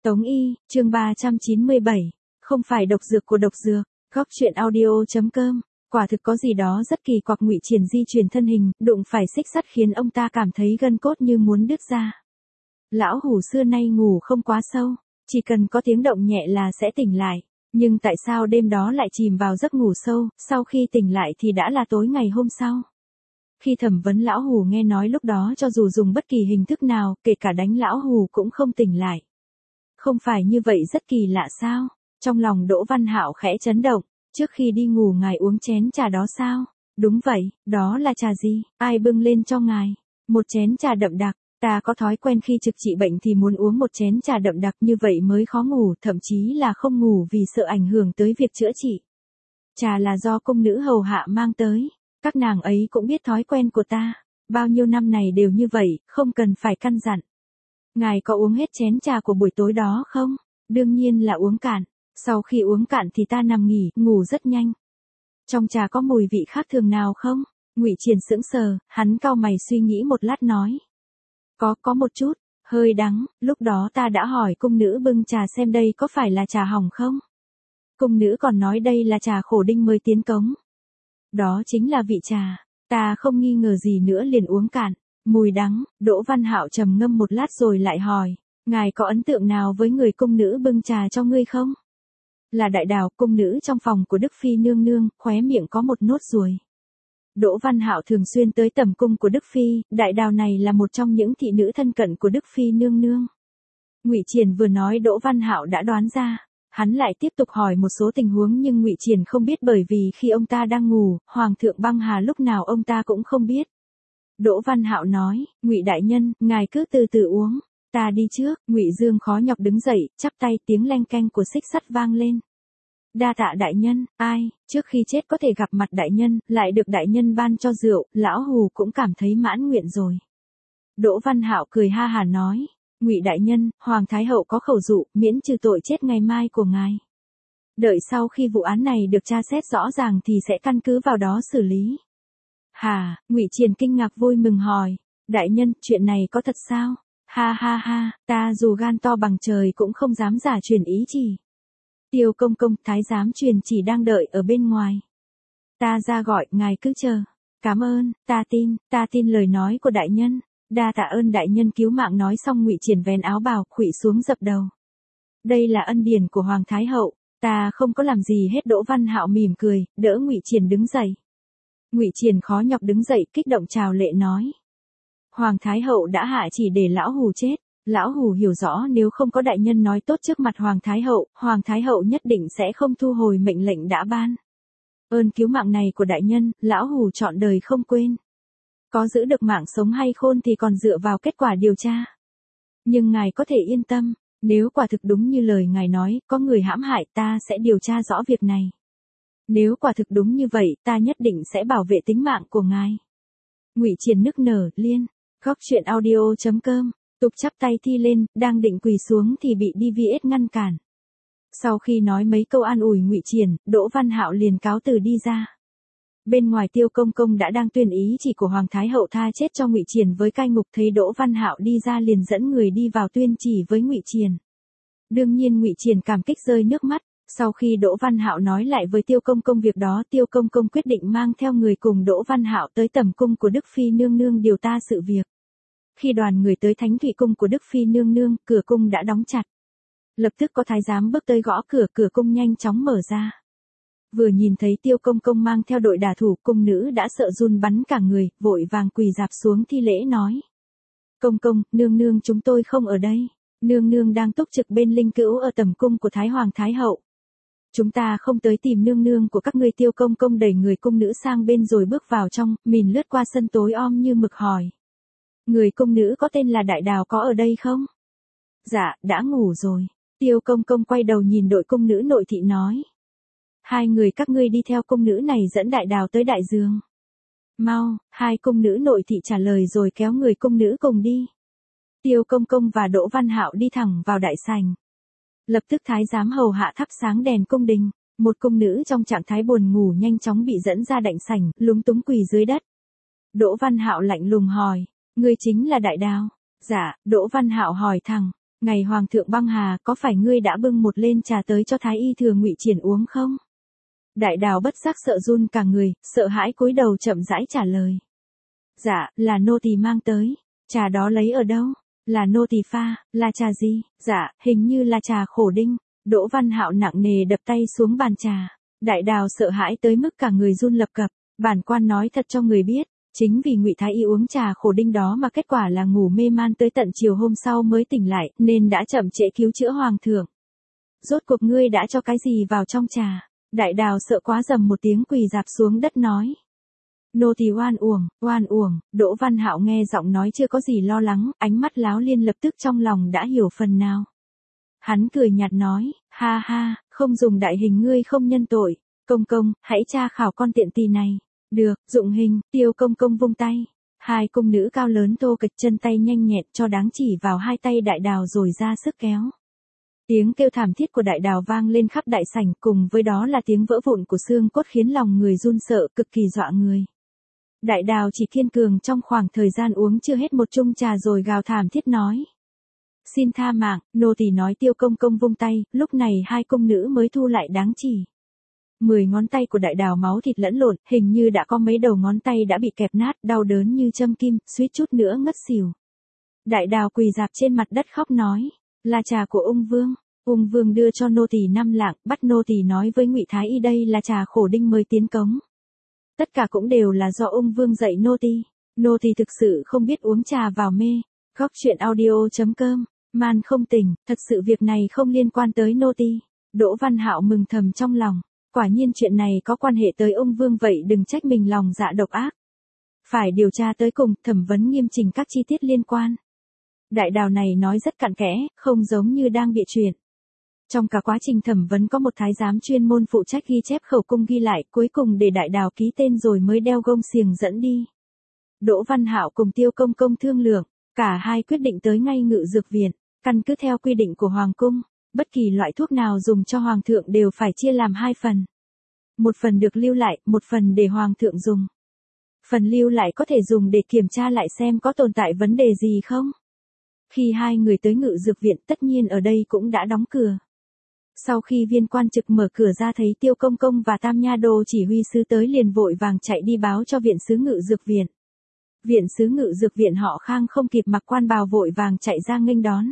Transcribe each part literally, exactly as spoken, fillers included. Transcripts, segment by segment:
Tống Y, chương ba trăm chín mươi bảy, không phải độc dược của độc dược, góc truyện audio.com, quả thực có gì đó rất kỳ quặc. Ngụy Triển di chuyển thân hình, đụng phải xích sắt khiến ông ta cảm thấy gân cốt như muốn đứt ra. Lão Hủ xưa nay ngủ không quá sâu, chỉ cần có tiếng động nhẹ là sẽ tỉnh lại, nhưng tại sao đêm đó lại chìm vào giấc ngủ sâu, sau khi tỉnh lại thì đã là tối ngày hôm sau. Khi thẩm vấn Lão Hủ nghe nói lúc đó cho dù dùng bất kỳ hình thức nào, kể cả đánh Lão Hủ cũng không tỉnh lại. Không phải như vậy rất kỳ lạ sao? Trong lòng Đỗ Văn Hạo khẽ chấn động, trước khi đi ngủ ngài uống chén trà đó sao? Đúng vậy, đó là trà gì? Ai bưng lên cho ngài? Một chén trà đậm đặc, ta có thói quen khi trực trị bệnh thì muốn uống một chén trà đậm đặc như vậy mới khó ngủ, thậm chí là không ngủ vì sợ ảnh hưởng tới việc chữa trị. Trà là do cung nữ hầu hạ mang tới, các nàng ấy cũng biết thói quen của ta, bao nhiêu năm này đều như vậy, không cần phải căn dặn. Ngài có uống hết chén trà của buổi tối đó không? Đương nhiên là uống cạn, sau khi uống cạn thì ta nằm nghỉ, ngủ rất nhanh. Trong trà có mùi vị khác thường nào không? Ngụy Triển sững sờ, hắn cau mày suy nghĩ một lát nói. Có, có một chút, hơi đắng, lúc đó ta đã hỏi cung nữ bưng trà xem đây có phải là trà hỏng không? Cung nữ còn nói đây là trà khổ đinh mới tiến cống. Đó chính là vị trà, ta không nghi ngờ gì nữa liền uống cạn. Mùi đắng, Đỗ Văn Hạo trầm ngâm một lát rồi lại hỏi, ngài có ấn tượng nào với người cung nữ bưng trà cho ngươi không? Là Đại Đào, cung nữ trong phòng của Đức Phi nương nương, khóe miệng có một nốt ruồi. Đỗ Văn Hạo thường xuyên tới tẩm cung của Đức Phi, Đại Đào này là một trong những thị nữ thân cận của Đức Phi nương nương. Ngụy Triển vừa nói Đỗ Văn Hạo đã đoán ra, hắn lại tiếp tục hỏi một số tình huống nhưng Ngụy Triển không biết bởi vì khi ông ta đang ngủ, Hoàng thượng Băng Hà lúc nào ông ta cũng không biết. Đỗ Văn Hạo nói, Ngụy đại nhân, ngài cứ từ từ uống, ta đi trước. Ngụy Dương khó nhọc đứng dậy, chắp tay, tiếng leng keng của xích sắt vang lên. Đa tạ đại nhân, ai, trước khi chết có thể gặp mặt đại nhân, lại được đại nhân ban cho rượu, Lão Hủ cũng cảm thấy mãn nguyện rồi. Đỗ Văn Hạo cười ha hà nói, Ngụy đại nhân, Hoàng Thái Hậu có khẩu dụ, miễn trừ tội chết ngày mai của ngài. Đợi sau khi vụ án này được tra xét rõ ràng thì sẽ căn cứ vào đó xử lý. Hà, Ngụy Triển kinh ngạc vui mừng hỏi, đại nhân, chuyện này có thật sao? Ha ha ha, ta dù gan to bằng trời cũng không dám giả truyền ý chỉ. Tiêu công công, thái giám truyền chỉ đang đợi ở bên ngoài. Ta ra gọi, ngài cứ chờ. Cảm ơn, ta tin, ta tin lời nói của đại nhân. Đa tạ ơn đại nhân cứu mạng. Nói xong Ngụy Triển vén áo bào, khuỵu xuống dập đầu. Đây là ân điển của Hoàng Thái Hậu, ta không có làm gì hết. Đỗ Văn Hạo mỉm cười, đỡ Ngụy Triển đứng dậy. Ngụy Triển khó nhọc đứng dậy, kích động chào lệ nói. Hoàng Thái Hậu đã hạ chỉ để Lão Hủ chết. Lão Hủ hiểu rõ nếu không có đại nhân nói tốt trước mặt Hoàng Thái Hậu, Hoàng Thái Hậu nhất định sẽ không thu hồi mệnh lệnh đã ban. Ơn cứu mạng này của đại nhân, Lão Hủ trọn đời không quên. Có giữ được mạng sống hay khôn thì còn dựa vào kết quả điều tra. Nhưng ngài có thể yên tâm, nếu quả thực đúng như lời ngài nói, có người hãm hại ta sẽ điều tra rõ việc này. Nếu quả thực đúng như vậy, ta nhất định sẽ bảo vệ tính mạng của ngài. Ngụy Triển nức nở, liên, góc truyện audio.com, tục chắp tay thi lên, đang định quỳ xuống thì bị đê vê ét ngăn cản. Sau khi nói mấy câu an ủi Ngụy Triển, Đỗ Văn Hạo liền cáo từ đi ra. Bên ngoài Tiêu công công đã đang tuyên ý chỉ của Hoàng Thái Hậu tha chết cho Ngụy Triển với cai ngục, thấy Đỗ Văn Hạo đi ra liền dẫn người đi vào tuyên chỉ với Ngụy Triển. Đương nhiên Ngụy Triển cảm kích rơi nước mắt. Sau khi Đỗ Văn Hạo nói lại với Tiêu công công việc đó, Tiêu công công quyết định mang theo người cùng Đỗ Văn Hạo tới tẩm cung của Đức Phi nương nương điều tra sự việc. Khi đoàn người tới Thánh Thủy cung của Đức Phi nương nương, cửa cung đã đóng chặt. Lập tức có thái giám bước tới gõ cửa, cửa cung nhanh chóng mở ra. Vừa nhìn thấy Tiêu công công mang theo đội đả thủ, cung nữ đã sợ run bắn cả người, vội vàng quỳ rạp xuống thi lễ nói. Công công, nương nương chúng tôi không ở đây. Nương nương đang túc trực bên linh cữu ở tẩm cung của Thái Hoàng Thái Hậu. Chúng ta không tới tìm nương nương của các ngươi. Tiêu công công đẩy người cung nữ sang bên rồi bước vào trong, nhìn lướt qua sân tối om như mực hỏi. Người cung nữ có tên là Đại Đào có ở đây không? Dạ, đã ngủ rồi. Tiêu công công quay đầu nhìn đội cung nữ nội thị nói. Hai người các ngươi đi theo cung nữ này dẫn Đại Đào tới đại giường. Mau, hai cung nữ nội thị trả lời rồi kéo người cung nữ cùng đi. Tiêu công công và Đỗ Văn Hạo đi thẳng vào đại sảnh. Lập tức thái giám hầu hạ thắp sáng đèn cung đình, một cung nữ trong trạng thái buồn ngủ nhanh chóng bị dẫn ra đại sảnh, lúng túng quỳ dưới đất. Đỗ Văn Hạo lạnh lùng hỏi, ngươi chính là Đại Đào? Dạ, Đỗ Văn Hạo hỏi thẳng, Ngày hoàng thượng băng hà, có phải ngươi đã bưng một lên trà tới cho thái y thừa Ngụy Triển uống không? Đại đào bất giác sợ run cả người, sợ hãi cúi đầu chậm rãi trả lời. Dạ, là nô tỳ mang tới. Trà đó lấy ở đâu? Là nô tỳ pha. Là trà gì? Dạ, hình như là trà khổ đinh. Đỗ Văn Hạo nặng nề đập tay xuống bàn trà. Đại đào sợ hãi tới mức cả người run lập cập. Bản quan nói thật cho người biết, chính vì Ngụy Thái Y uống trà khổ đinh đó mà kết quả là ngủ mê man tới tận chiều hôm sau mới tỉnh lại, nên đã chậm trễ cứu chữa hoàng thượng. Rốt cuộc ngươi đã cho cái gì vào trong trà? Đại đào sợ quá rầm một tiếng quỳ dạp xuống đất nói. Nô tỳ oan uổng, oan uổng. Đỗ Văn Hạo nghe giọng nói chưa có gì lo lắng, ánh mắt láo liên lập tức trong lòng đã hiểu phần nào. Hắn cười nhạt nói, ha ha, không dùng đại hình ngươi không nhân tội. Công công, hãy tra khảo con tiện tỳ này. Được, dụng hình. Tiêu công công vung tay. Hai cung nữ cao lớn tô kịch chân tay nhanh nhẹn cho đáng chỉ vào hai tay đại đào rồi ra sức kéo. Tiếng kêu thảm thiết của đại đào vang lên khắp đại sảnh, cùng với đó là tiếng vỡ vụn của xương cốt khiến lòng người run sợ, cực kỳ dọa người. Đại đào chỉ kiên cường trong khoảng thời gian uống chưa hết một chung trà rồi gào thảm thiết nói. Xin tha mạng, nô tỳ nói. Tiêu công công vung tay, lúc này hai cung nữ mới thu lại đáng chỉ. Mười ngón tay của đại đào máu thịt lẫn lộn, hình như đã có mấy đầu ngón tay đã bị kẹp nát, đau đớn như châm kim, suýt chút nữa ngất xỉu. Đại đào quỳ dạp trên mặt đất khóc nói, là trà của ung vương. Ung vương đưa cho nô tỳ năm lạng, bắt nô tỳ nói với Ngụy Thái Y đây là trà khổ đinh mới tiến cống. Tất cả cũng đều là do ung vương dạy nô tỳ. Nô tỳ thực sự không biết uống trà vào mê. Góc truyện audio chấm com. Man không tỉnh, thật sự việc này không liên quan tới nô tỳ. Đỗ Văn Hạo mừng thầm trong lòng. Quả nhiên chuyện này có quan hệ tới ung vương, vậy đừng trách mình lòng dạ độc ác. Phải điều tra tới cùng, thẩm vấn nghiêm chỉnh các chi tiết liên quan. Đại đào này nói rất cặn kẽ, không giống như đang bịa chuyện. Trong cả quá trình thẩm vấn có một thái giám chuyên môn phụ trách ghi chép khẩu cung ghi lại, cuối cùng để đại đào ký tên rồi mới đeo gông xiềng dẫn đi. Đỗ Văn Hạo cùng Tiêu công công thương lượng, cả hai quyết định tới ngay Ngự Dược Viện, căn cứ theo quy định của hoàng cung, bất kỳ loại thuốc nào dùng cho hoàng thượng đều phải chia làm hai phần. Một phần được lưu lại, một phần để hoàng thượng dùng. Phần lưu lại có thể dùng để kiểm tra lại xem có tồn tại vấn đề gì không. Khi hai người tới Ngự Dược Viện, tất nhiên ở đây cũng đã đóng cửa. Sau khi viên quan trực mở cửa ra thấy Tiêu công công và Tam nha đô chỉ huy sứ tới, liền vội vàng chạy đi báo cho viện sứ Ngự Dược Viện. Viện sứ Ngự Dược Viện họ Khang không kịp mặc quan bào vội vàng chạy ra nghênh đón.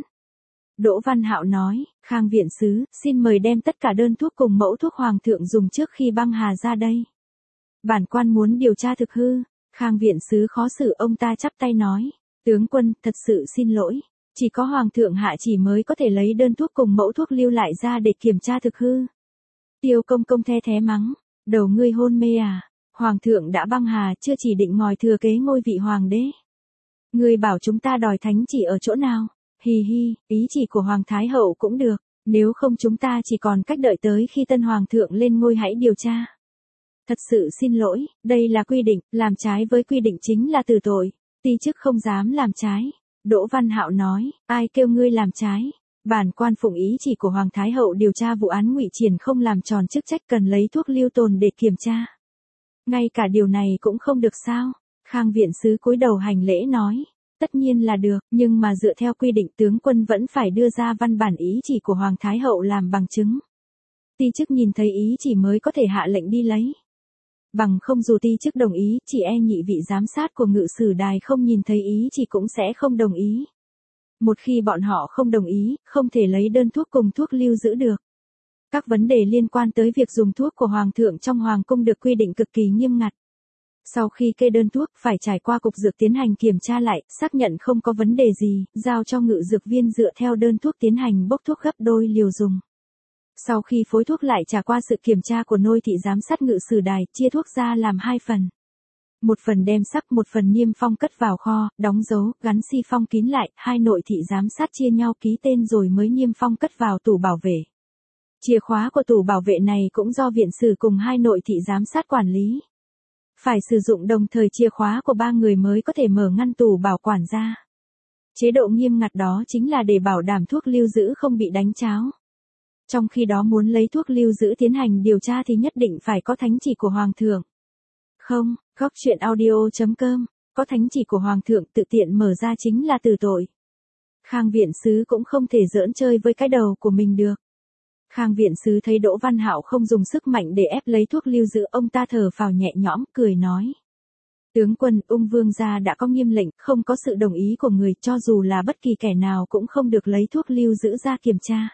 Đỗ Văn Hạo nói, Khang viện sứ, xin mời đem tất cả đơn thuốc cùng mẫu thuốc hoàng thượng dùng trước khi băng hà ra đây. Bản quan muốn điều tra thực hư. Khang viện sứ khó xử, ông ta chắp tay nói, tướng quân, thật sự xin lỗi. Chỉ có hoàng thượng hạ chỉ mới có thể lấy đơn thuốc cùng mẫu thuốc lưu lại ra để kiểm tra thực hư. Tiêu công công the thé mắng, đầu ngươi hôn mê à? Hoàng thượng đã băng hà, chưa chỉ định ngồi thừa kế ngôi vị hoàng đế. Ngươi bảo chúng ta đòi thánh chỉ ở chỗ nào? Hi hi, ý chỉ của Hoàng Thái Hậu cũng được, nếu không chúng ta chỉ còn cách đợi tới khi tân Hoàng thượng lên ngôi hãy điều tra. Thật sự xin lỗi, đây là quy định, làm trái với quy định chính là tử tội, ti chức không dám làm trái. Đỗ Văn Hạo nói, ai kêu ngươi làm trái? Bản quan phụng ý chỉ của Hoàng Thái Hậu điều tra vụ án Ngụy Triển không làm tròn chức trách cần lấy thuốc lưu tồn để kiểm tra. Ngay cả điều này cũng không được sao? Khang viện sứ cúi đầu hành lễ nói. Tất nhiên là được, nhưng mà dựa theo quy định tướng quân vẫn phải đưa ra văn bản ý chỉ của Hoàng Thái Hậu làm bằng chứng. Ti chức nhìn thấy ý chỉ mới có thể hạ lệnh đi lấy. Bằng không dù ti chức đồng ý, chỉ e nhị vị giám sát của Ngự Sử Đài không nhìn thấy ý chỉ cũng sẽ không đồng ý. Một khi bọn họ không đồng ý, không thể lấy đơn thuốc cùng thuốc lưu giữ được. Các vấn đề liên quan tới việc dùng thuốc của Hoàng thượng trong Hoàng cung được quy định cực kỳ nghiêm ngặt. Sau khi kê đơn thuốc, phải trải qua cục dược tiến hành kiểm tra lại, xác nhận không có vấn đề gì, giao cho ngự dược viên dựa theo đơn thuốc tiến hành bốc thuốc gấp đôi liều dùng. Sau khi phối thuốc lại trải qua sự kiểm tra của nôi thị giám sát Ngự Sử Đài, chia thuốc ra làm hai phần. Một phần đem sắc, một phần niêm phong cất vào kho, đóng dấu, gắn xi phong kín lại, hai nội thị giám sát chia nhau ký tên rồi mới niêm phong cất vào tủ bảo vệ. Chìa khóa của tủ bảo vệ này cũng do viện sử cùng hai nội thị giám sát quản lý. Phải sử dụng đồng thời chìa khóa của ba người mới có thể mở ngăn tủ bảo quản ra. Chế độ nghiêm ngặt đó chính là để bảo đảm thuốc lưu giữ không bị đánh tráo. Trong khi đó muốn lấy thuốc lưu giữ tiến hành điều tra thì nhất định phải có thánh chỉ của Hoàng thượng. Không, góc truyện audio chấm com, có thánh chỉ của Hoàng thượng tự tiện mở ra chính là tử tội. Khang viện sứ cũng không thể giỡn chơi với cái đầu của mình được. Khang viện sứ thấy Đỗ Văn Hạo không dùng sức mạnh để ép lấy thuốc lưu giữ, ông ta thở phào nhẹ nhõm, cười nói. Tướng quân, Ung Vương gia đã có nghiêm lệnh, không có sự đồng ý của người, cho dù là bất kỳ kẻ nào cũng không được lấy thuốc lưu giữ ra kiểm tra.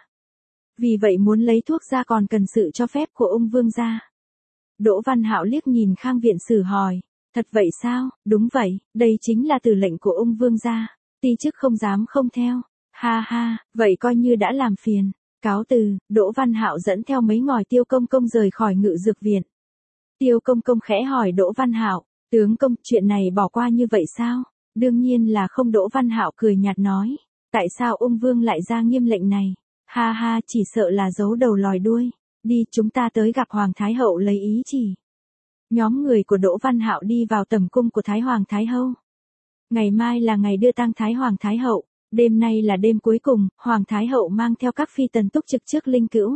Vì vậy muốn lấy thuốc ra còn cần sự cho phép của Ung Vương gia. Đỗ Văn Hạo liếc nhìn Khang viện sử hỏi, thật vậy sao? Đúng vậy, đây chính là từ lệnh của Ung Vương gia, ti chức không dám không theo. Ha ha, vậy coi như đã làm phiền. Cáo từ, Đỗ Văn Hạo dẫn theo mấy ngòi Tiêu Công Công rời khỏi Ngự Dược Viện. Tiêu Công Công khẽ hỏi Đỗ Văn Hạo, tướng công, chuyện này bỏ qua như vậy sao? Đương nhiên là không. Đỗ Văn Hạo cười nhạt nói, tại sao Ung Vương lại ra nghiêm lệnh này? Ha ha, chỉ sợ là giấu đầu lòi đuôi. Đi, chúng ta tới gặp Hoàng Thái Hậu lấy ý chỉ. Nhóm người của Đỗ Văn Hạo đi vào tầm cung của Thái Hoàng Thái Hậu. Ngày mai là ngày đưa tang Thái Hoàng Thái Hậu, đêm nay là đêm cuối cùng, Hoàng Thái Hậu mang theo các phi tần túc trực trước linh cữu.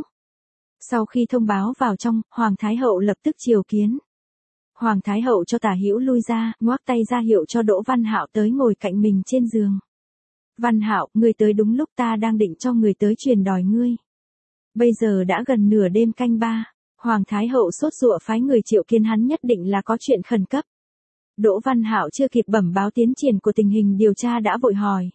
Sau khi thông báo vào trong, Hoàng Thái Hậu lập tức triều kiến. Hoàng Thái Hậu cho Tả Hữu lui ra, ngoắc tay ra hiệu cho Đỗ Văn Hạo tới ngồi cạnh mình trên giường. Văn Hạo, ngươi tới đúng lúc, ta đang định cho người tới truyền đòi ngươi. Bây giờ đã gần nửa đêm canh ba, Hoàng Thái Hậu sốt ruột phái người triệu kiến hắn, nhất định là có chuyện khẩn cấp. Đỗ Văn Hạo chưa kịp bẩm báo tiến triển của tình hình điều tra đã vội hỏi.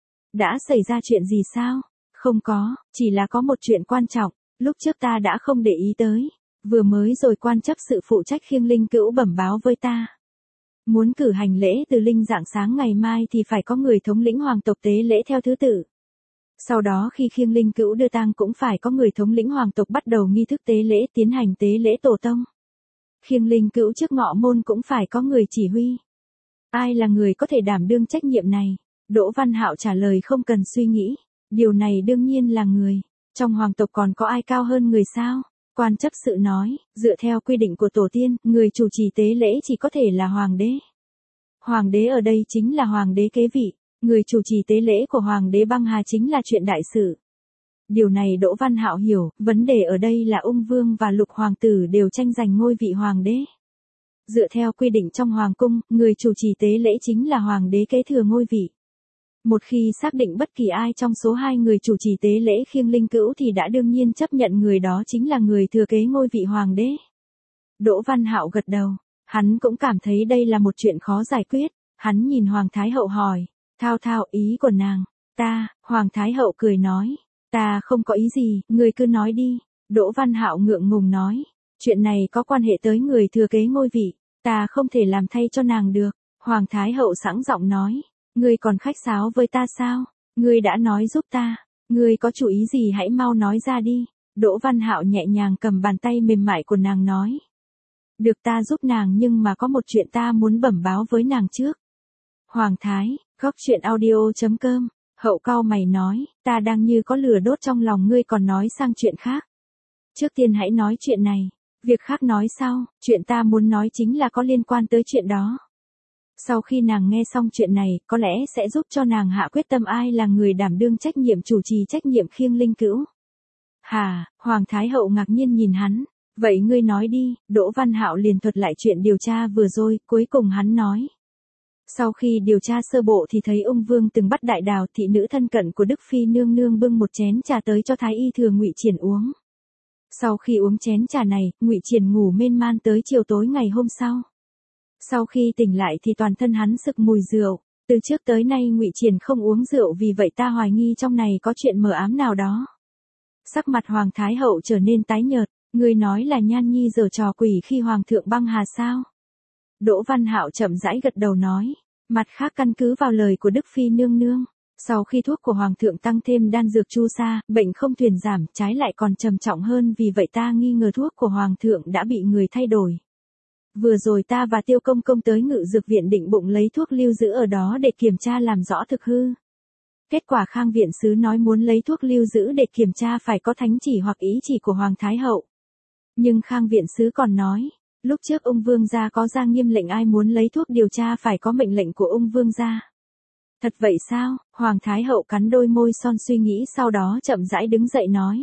Đã xảy ra chuyện gì sao? Không có, chỉ là có một chuyện quan trọng, lúc trước ta đã không để ý tới. Vừa mới rồi quan chấp sự phụ trách khiêng linh cữu bẩm báo với ta. Muốn cử hành lễ từ linh rạng sáng ngày mai thì phải có người thống lĩnh hoàng tộc tế lễ theo thứ tự. Sau đó khi khiêng linh cữu đưa tang cũng phải có người thống lĩnh hoàng tộc bắt đầu nghi thức tế lễ, tiến hành tế lễ tổ tông. Khiêng linh cữu trước ngọ môn cũng phải có người chỉ huy. Ai là người có thể đảm đương trách nhiệm này? Đỗ Văn Hạo trả lời không cần suy nghĩ. Điều này đương nhiên là người. Trong hoàng tộc còn có ai cao hơn người sao? Quan chấp sự nói, dựa theo quy định của tổ tiên, người chủ trì tế lễ chỉ có thể là hoàng đế. Hoàng đế ở đây chính là hoàng đế kế vị. Người chủ trì tế lễ của Hoàng đế Băng Hà chính là chuyện đại sự. Điều này Đỗ Văn Hạo hiểu, vấn đề ở đây là Ung Vương và Lục Hoàng tử đều tranh giành ngôi vị Hoàng đế. Dựa theo quy định trong Hoàng cung, người chủ trì tế lễ chính là Hoàng đế kế thừa ngôi vị. Một khi xác định bất kỳ ai trong số hai người chủ trì tế lễ khiêng linh cữu thì đã đương nhiên chấp nhận người đó chính là người thừa kế ngôi vị Hoàng đế. Đỗ Văn Hạo gật đầu, hắn cũng cảm thấy đây là một chuyện khó giải quyết, hắn nhìn Hoàng Thái Hậu hỏi. Thao thao, ý của nàng, ta, Hoàng Thái Hậu cười nói, ta không có ý gì, người cứ nói đi. Đỗ Văn Hạo ngượng ngùng nói, chuyện này có quan hệ tới người thừa kế ngôi vị, ta không thể làm thay cho nàng được. Hoàng Thái Hậu sẵn giọng nói, ngươi còn khách sáo với ta sao? Ngươi đã nói giúp ta, ngươi có chủ ý gì hãy mau nói ra đi. Đỗ Văn Hạo nhẹ nhàng cầm bàn tay mềm mại của nàng nói, được, ta giúp nàng, nhưng mà có một chuyện ta muốn bẩm báo với nàng trước. Hoàng Thái, góc chuyện audio chấm com, Hậu cau mày nói, ta đang như có lửa đốt trong lòng, ngươi còn nói sang chuyện khác. Trước tiên hãy nói chuyện này, việc khác nói sau, chuyện ta muốn nói chính là có liên quan tới chuyện đó. Sau khi nàng nghe xong chuyện này, có lẽ sẽ giúp cho nàng hạ quyết tâm ai là người đảm đương trách nhiệm chủ trì trách nhiệm khiêng linh cữu. Hà, Hoàng Thái Hậu ngạc nhiên nhìn hắn, vậy ngươi nói đi. Đỗ Văn Hạo liền thuật lại chuyện điều tra vừa rồi, cuối cùng hắn nói. Sau khi điều tra sơ bộ thì thấy Ung Vương từng bắt Đại Đào, thị nữ thân cận của Đức Phi nương nương, bưng một chén trà tới cho Thái y thừa Ngụy Triển uống. Sau khi uống chén trà này, Ngụy Triển ngủ mên man tới chiều tối ngày hôm sau. Sau khi tỉnh lại thì toàn thân hắn sực mùi rượu, từ trước tới nay Ngụy Triển không uống rượu, vì vậy ta hoài nghi trong này có chuyện mờ ám nào đó. Sắc mặt Hoàng Thái Hậu trở nên tái nhợt, ngươi nói là Nhan Nhi giở trò quỷ khi Hoàng thượng Băng Hà sao? Đỗ Văn Hạo chậm rãi gật đầu nói, mặt khác căn cứ vào lời của Đức Phi nương nương, sau khi thuốc của Hoàng thượng tăng thêm đan dược chu sa, bệnh không thuyền giảm, trái lại còn trầm trọng hơn, vì vậy ta nghi ngờ thuốc của Hoàng thượng đã bị người thay đổi. Vừa rồi ta và Tiêu Công Công tới Ngự Dược Viện định bụng lấy thuốc lưu giữ ở đó để kiểm tra làm rõ thực hư. Kết quả Khang viện sứ nói muốn lấy thuốc lưu giữ để kiểm tra phải có thánh chỉ hoặc ý chỉ của Hoàng Thái Hậu. Nhưng Khang viện sứ còn nói, lúc trước Ung Vương gia có ra nghiêm lệnh ai muốn lấy thuốc điều tra phải có mệnh lệnh của Ung Vương gia. Thật vậy sao? Hoàng Thái Hậu cắn đôi môi son suy nghĩ, sau đó chậm rãi đứng dậy nói.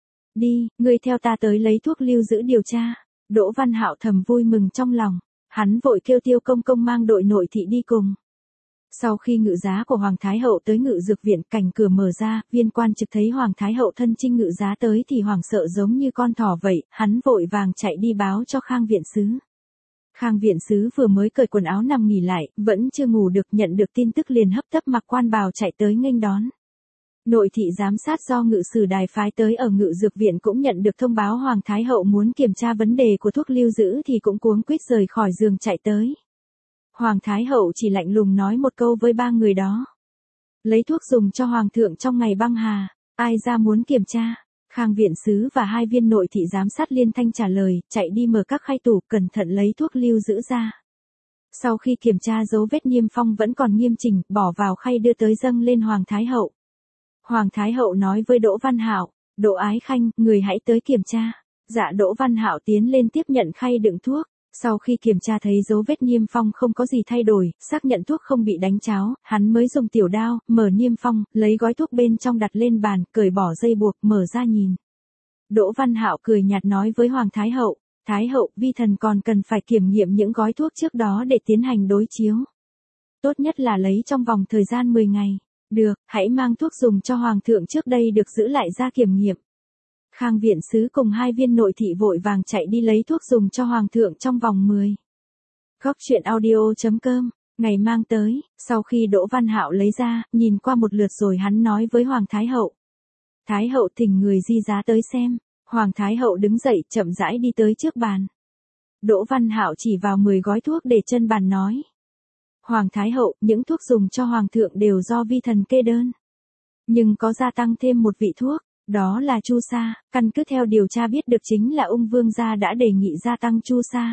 Đi, ngươi theo ta tới lấy thuốc lưu giữ điều tra. Đỗ Văn Hạo thầm vui mừng trong lòng, hắn vội kêu Tiêu Công Công mang đội nội thị đi cùng. Sau khi ngự giá của Hoàng Thái Hậu tới ngự dược viện, cành cửa mở ra, viên quan trực thấy Hoàng Thái Hậu thân chinh ngự giá tới thì hoảng sợ giống như con thỏ vậy, hắn vội vàng chạy đi báo cho Khang viện sứ. Khang viện sứ vừa mới cởi quần áo nằm nghỉ lại, vẫn chưa ngủ được, nhận được tin tức liền hấp tấp mặc quan bào chạy tới nghênh đón. Nội thị giám sát do ngự sử đài phái tới ở ngự dược viện cũng nhận được thông báo Hoàng Thái Hậu muốn kiểm tra vấn đề của thuốc lưu giữ thì cũng cuống quýt rời khỏi giường chạy tới. Hoàng Thái Hậu chỉ lạnh lùng nói một câu với ba người đó. Lấy thuốc dùng cho Hoàng thượng trong ngày băng hà, ai ra muốn kiểm tra? Khang viện sứ và hai viên nội thị giám sát liên thanh trả lời, chạy đi mở các khay tủ, cẩn thận lấy thuốc lưu giữ ra. Sau khi kiểm tra dấu vết niêm phong vẫn còn nghiêm chỉnh, bỏ vào khay đưa tới dâng lên Hoàng Thái Hậu. Hoàng Thái Hậu nói với Đỗ Văn Hạo, Đỗ Ái Khanh, người hãy tới kiểm tra. Dạ. Đỗ Văn Hạo tiến lên tiếp nhận khay đựng thuốc. Sau khi kiểm tra thấy dấu vết niêm phong không có gì thay đổi, xác nhận thuốc không bị đánh tráo, hắn mới dùng tiểu đao, mở niêm phong, lấy gói thuốc bên trong đặt lên bàn, cởi bỏ dây buộc, mở ra nhìn. Đỗ Văn Hạo cười nhạt nói với Hoàng Thái Hậu, Thái Hậu, vi thần còn cần phải kiểm nghiệm những gói thuốc trước đó để tiến hành đối chiếu. Tốt nhất là lấy trong vòng thời gian mười ngày. Được, hãy mang thuốc dùng cho Hoàng thượng trước đây được giữ lại ra kiểm nghiệm. Khang viện sứ cùng hai viên nội thị vội vàng chạy đi lấy thuốc dùng cho Hoàng thượng trong vòng mười. Góc truyện audio chấm com, ngày mang tới, sau khi Đỗ Văn Hạo lấy ra, nhìn qua một lượt rồi hắn nói với Hoàng Thái Hậu. Thái Hậu thỉnh người di giá tới xem. Hoàng Thái Hậu đứng dậy chậm rãi đi tới trước bàn. Đỗ Văn Hạo chỉ vào mười gói thuốc để chân bàn nói. Hoàng Thái Hậu, những thuốc dùng cho Hoàng thượng đều do vi thần kê đơn. Nhưng có gia tăng thêm một vị thuốc, đó là chu sa, căn cứ theo điều tra biết được chính là ung vương gia đã đề nghị gia tăng chu sa.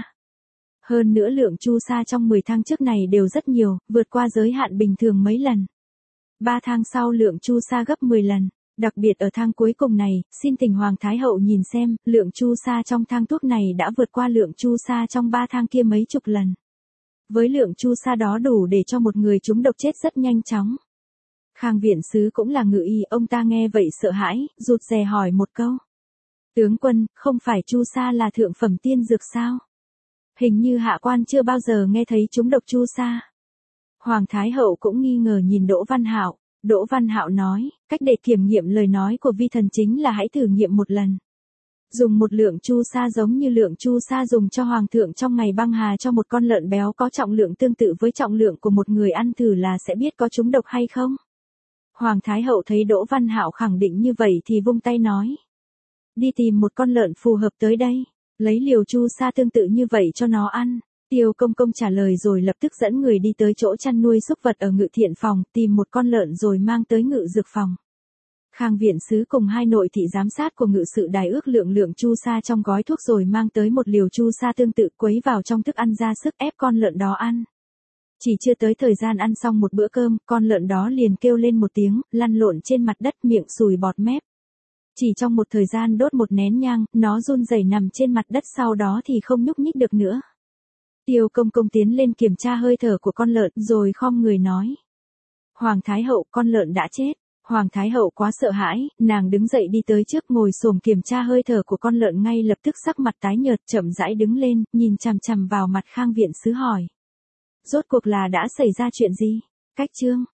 Hơn nữa lượng chu sa trong mười thang trước này đều rất nhiều, vượt qua giới hạn bình thường mấy lần. ba thang sau lượng chu sa gấp mười lần. Đặc biệt ở thang cuối cùng này, xin thỉnh Hoàng Thái Hậu nhìn xem, lượng chu sa trong thang thuốc này đã vượt qua lượng chu sa trong ba thang kia mấy chục lần. Với lượng chu sa đó đủ để cho một người trúng độc chết rất nhanh chóng. Khang viện sứ cũng là ngự y, ông ta nghe vậy sợ hãi, rụt rè hỏi một câu. Tướng quân, không phải chu sa là thượng phẩm tiên dược sao? Hình như hạ quan chưa bao giờ nghe thấy trúng độc chu sa. Hoàng Thái Hậu cũng nghi ngờ nhìn Đỗ Văn Hạo. Đỗ Văn Hạo nói, cách để kiểm nghiệm lời nói của vi thần chính là hãy thử nghiệm một lần. Dùng một lượng chu sa giống như lượng chu sa dùng cho Hoàng thượng trong ngày băng hà cho một con lợn béo có trọng lượng tương tự với trọng lượng của một người ăn thử là sẽ biết có trúng độc hay không. Hoàng Thái Hậu thấy Đỗ Văn Hạo khẳng định như vậy thì vung tay nói. Đi tìm một con lợn phù hợp tới đây, lấy liều chu sa tương tự như vậy cho nó ăn. Tiêu Công Công trả lời rồi lập tức dẫn người đi tới chỗ chăn nuôi súc vật ở ngự thiện phòng, tìm một con lợn rồi mang tới ngự dược phòng. Khang viện sứ cùng hai nội thị giám sát của ngự sự đài ước lượng lượng chu sa trong gói thuốc rồi mang tới một liều chu sa tương tự quấy vào trong thức ăn ra sức ép con lợn đó ăn. Chỉ chưa tới thời gian ăn xong một bữa cơm, con lợn đó liền kêu lên một tiếng, lăn lộn trên mặt đất miệng sùi bọt mép. Chỉ trong một thời gian đốt một nén nhang, nó run rẩy nằm trên mặt đất sau đó thì không nhúc nhích được nữa. Tiêu Công Công tiến lên kiểm tra hơi thở của con lợn rồi khom người nói. Hoàng Thái Hậu, con lợn đã chết. Hoàng Thái Hậu quá sợ hãi, nàng đứng dậy đi tới trước ngồi xổm kiểm tra hơi thở của con lợn ngay lập tức sắc mặt tái nhợt chậm rãi đứng lên, nhìn chằm chằm vào mặt Khang viện sứ hỏi. Rốt cuộc là đã xảy ra chuyện gì? Cách chương.